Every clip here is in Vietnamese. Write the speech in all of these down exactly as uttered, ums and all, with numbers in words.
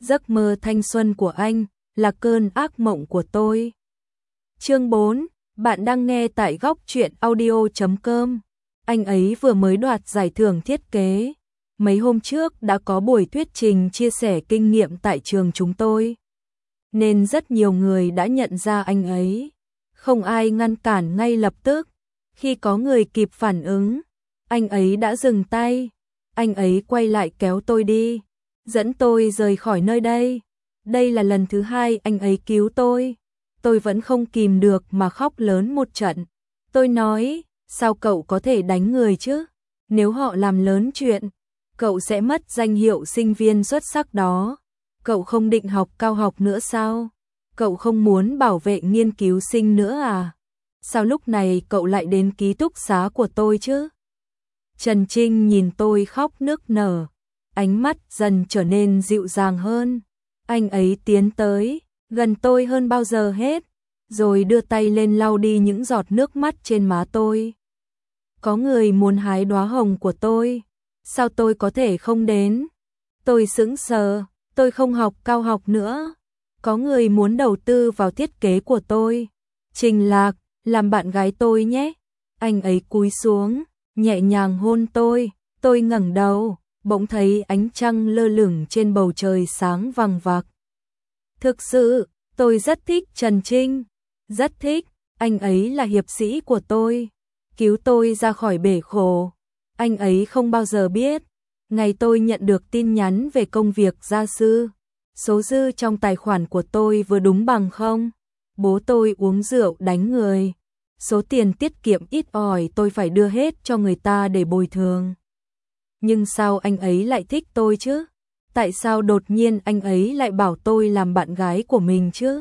giấc mơ thanh xuân của anh là cơn ác mộng của tôi. Chương bốn, bạn đang nghe tại góc truyện audio chấm com. Anh ấy vừa mới đoạt giải thưởng thiết kế. Mấy hôm trước đã có buổi thuyết trình chia sẻ kinh nghiệm tại trường chúng tôi. Nên rất nhiều người đã nhận ra anh ấy. Không ai ngăn cản ngay lập tức. Khi có người kịp phản ứng, anh ấy đã dừng tay. Anh ấy quay lại kéo tôi đi, dẫn tôi rời khỏi nơi đây. Đây là lần thứ hai anh ấy cứu tôi. Tôi vẫn không kìm được mà khóc lớn một trận. Tôi nói, sao cậu có thể đánh người chứ? Nếu họ làm lớn chuyện, cậu sẽ mất danh hiệu sinh viên xuất sắc đó. Cậu không định học cao học nữa sao? Cậu không muốn bảo vệ nghiên cứu sinh nữa à? Sao lúc này cậu lại đến ký túc xá của tôi chứ? Trần Trinh nhìn tôi khóc nức nở, ánh mắt dần trở nên dịu dàng hơn. Anh ấy tiến tới, gần tôi hơn bao giờ hết, rồi đưa tay lên lau đi những giọt nước mắt trên má tôi. Có người muốn hái đóa hồng của tôi, sao tôi có thể không đến? Tôi sững sờ, tôi không học cao học nữa. Có người muốn đầu tư vào thiết kế của tôi. Trình Lạc, làm bạn gái tôi nhé. Anh ấy cúi xuống, nhẹ nhàng hôn tôi. Tôi ngẩng đầu, bỗng thấy ánh trăng lơ lửng trên bầu trời sáng vằng vặc. Thực sự, tôi rất thích Trần Trinh, rất thích. Anh ấy là hiệp sĩ của tôi, cứu tôi ra khỏi bể khổ. Anh ấy không bao giờ biết, ngày tôi nhận được tin nhắn về công việc gia sư, số dư trong tài khoản của tôi vừa đúng bằng không. Bố tôi uống rượu đánh người. Số tiền tiết kiệm ít ỏi tôi phải đưa hết cho người ta để bồi thường. Nhưng sao anh ấy lại thích tôi chứ? Tại sao đột nhiên anh ấy lại bảo tôi làm bạn gái của mình chứ?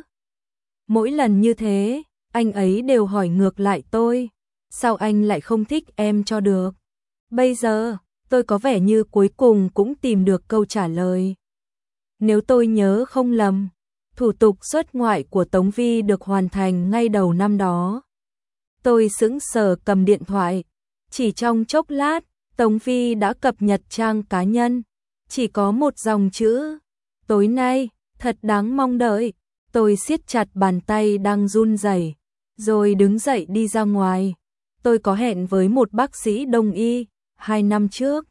Mỗi lần như thế, anh ấy đều hỏi ngược lại tôi, sao anh lại không thích em cho được? Bây giờ, tôi có vẻ như cuối cùng cũng tìm được câu trả lời. Nếu tôi nhớ không lầm, thủ tục xuất ngoại của Tống Vi được hoàn thành ngay đầu năm đó. Tôi sững sờ cầm điện thoại. Chỉ trong chốc lát, Tống Vi đã cập nhật trang cá nhân. Chỉ có một dòng chữ. Tối nay, thật đáng mong đợi. Tôi siết chặt bàn tay đang run rẩy, rồi đứng dậy đi ra ngoài. Tôi có hẹn với một bác sĩ đông y, hai năm trước.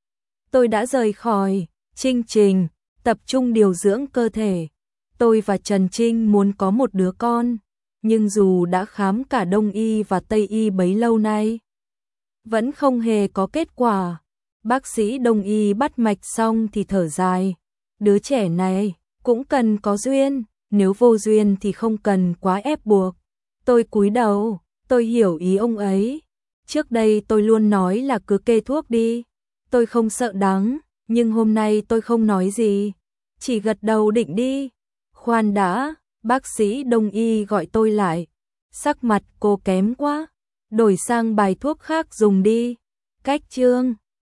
Tôi đã rời khỏi chương trình, tập trung điều dưỡng cơ thể. Tôi và Trần Trinh muốn có một đứa con, nhưng dù đã khám cả Đông y và Tây y bấy lâu nay, vẫn không hề có kết quả. Bác sĩ Đông y bắt mạch xong thì thở dài, đứa trẻ này cũng cần có duyên, nếu vô duyên thì không cần quá ép buộc. Tôi cúi đầu, tôi hiểu ý ông ấy. Trước đây tôi luôn nói là cứ kê thuốc đi, tôi không sợ đắng, nhưng hôm nay tôi không nói gì, chỉ gật đầu định đi. Khoan đã, bác sĩ Đông y gọi tôi lại. Sắc mặt cô kém quá, đổi sang bài thuốc khác dùng đi. Cách chương